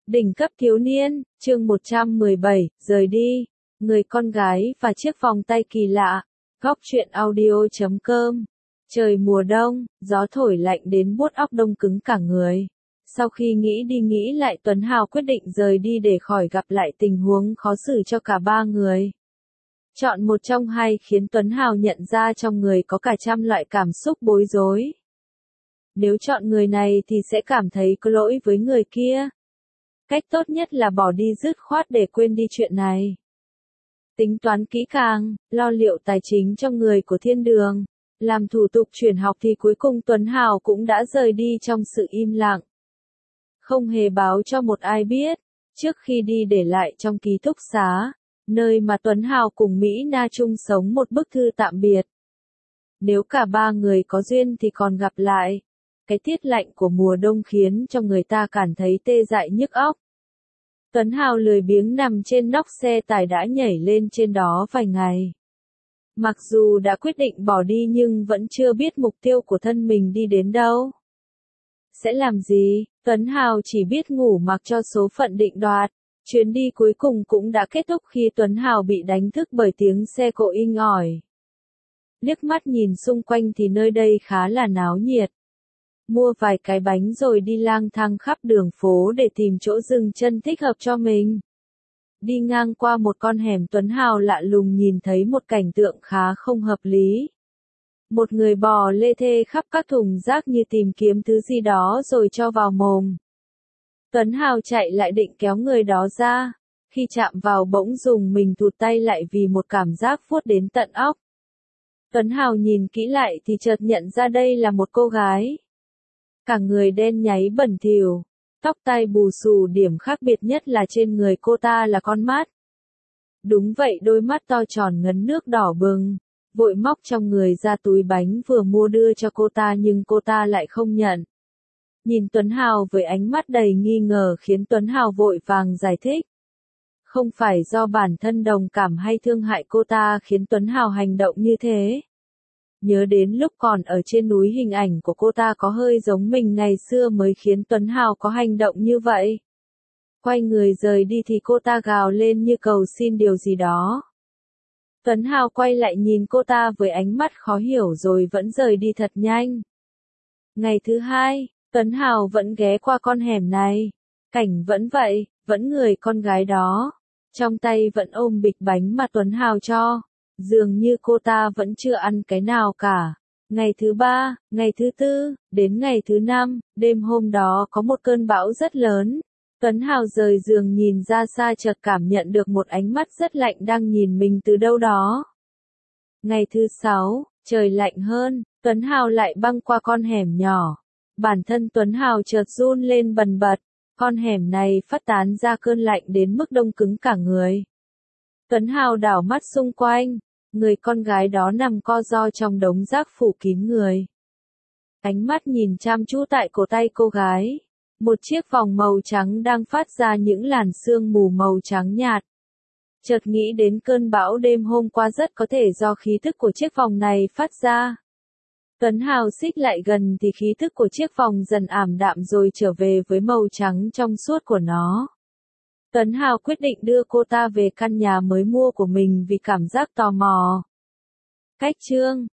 Đỉnh cấp thiếu niên, chương 117, rời đi. Người con gái và chiếc vòng tay kỳ lạ. Góc truyện audio.com. Trời mùa đông, gió thổi lạnh đến buốt óc, đông cứng cả người. Sau khi nghĩ đi nghĩ lại, Tuấn Hào quyết định rời đi để khỏi gặp lại tình huống khó xử cho cả ba người. Chọn một trong hai khiến Tuấn Hào nhận ra trong người có cả trăm loại cảm xúc bối rối. Nếu chọn người này thì sẽ cảm thấy có lỗi với người kia. Cách tốt nhất là bỏ đi dứt khoát để quên đi chuyện này. Tính toán kỹ càng, lo liệu tài chính cho người của thiên đường, làm thủ tục chuyển học thì cuối cùng Tuấn Hào cũng đã rời đi trong sự im lặng. Không hề báo cho một ai biết, trước khi đi để lại trong ký túc xá, nơi mà Tuấn Hào cùng Mỹ Na chung sống một bức thư tạm biệt. Nếu cả ba người có duyên thì còn gặp lại. Cái tiết lạnh của mùa đông khiến cho người ta cảm thấy tê dại nhức óc. Tuấn Hào lười biếng nằm trên nóc xe tải đã nhảy lên trên đó vài ngày. Mặc dù đã quyết định bỏ đi nhưng vẫn chưa biết mục tiêu của thân mình đi đến đâu. Sẽ làm gì, Tuấn Hào chỉ biết ngủ mặc cho số phận định đoạt. Chuyến đi cuối cùng cũng đã kết thúc khi Tuấn Hào bị đánh thức bởi tiếng xe cộ inh ỏi. Liếc mắt nhìn xung quanh thì nơi đây khá là náo nhiệt. Mua vài cái bánh rồi đi lang thang khắp đường phố để tìm chỗ dừng chân thích hợp cho mình. Đi ngang qua một con hẻm, Tuấn Hào lạ lùng nhìn thấy một cảnh tượng khá không hợp lý. Một người bò lê thê khắp các thùng rác như tìm kiếm thứ gì đó rồi cho vào mồm. Tuấn Hào chạy lại định kéo người đó ra. Khi chạm vào bỗng dùng mình thụt tay lại vì một cảm giác vuốt đến tận óc. Tuấn Hào nhìn kỹ lại thì chợt nhận ra đây là một cô gái. Cả người đen nháy bẩn thỉu, tóc tai bù xù, điểm khác biệt nhất là trên người cô ta là con mắt. Đúng vậy, đôi mắt to tròn ngấn nước đỏ bừng, vội móc trong người ra túi bánh vừa mua đưa cho cô ta nhưng cô ta lại không nhận. Nhìn Tuấn Hào với ánh mắt đầy nghi ngờ khiến Tuấn Hào vội vàng giải thích. Không phải do bản thân đồng cảm hay thương hại cô ta khiến Tuấn Hào hành động như thế. Nhớ đến lúc còn ở trên núi, hình ảnh của cô ta có hơi giống mình ngày xưa mới khiến Tuấn Hào có hành động như vậy. Quay người rời đi thì cô ta gào lên như cầu xin điều gì đó. Tuấn Hào quay lại nhìn cô ta với ánh mắt khó hiểu rồi vẫn rời đi thật nhanh. Ngày thứ hai, Tuấn Hào vẫn ghé qua con hẻm này. Cảnh vẫn vậy, vẫn người con gái đó. Trong tay vẫn ôm bịch bánh mà Tuấn Hào cho. Dường như cô ta vẫn chưa ăn cái nào cả. Ngày thứ ba, ngày thứ tư, đến ngày thứ năm, đêm hôm đó có một cơn bão rất lớn. Tuấn Hào rời giường nhìn ra xa chợt cảm nhận được một ánh mắt rất lạnh đang nhìn mình từ đâu đó. Ngày thứ sáu, trời lạnh hơn, Tuấn Hào lại băng qua con hẻm nhỏ. Bản thân Tuấn Hào chợt run lên bần bật. Con hẻm này phát tán ra cơn lạnh đến mức đông cứng cả người. Tuấn Hào đảo mắt xung quanh. Người con gái đó nằm co ro trong đống rác phủ kín người. Ánh mắt nhìn chăm chú tại cổ tay cô gái. Một chiếc vòng màu trắng đang phát ra những làn sương mù màu trắng nhạt. Chợt nghĩ đến cơn bão đêm hôm qua, rất có thể do khí thức của chiếc vòng này phát ra. Tuấn Hào xích lại gần thì khí thức của chiếc vòng dần ảm đạm rồi trở về với màu trắng trong suốt của nó. Tuấn Hào quyết định đưa cô ta về căn nhà mới mua của mình vì cảm giác tò mò. Cách chương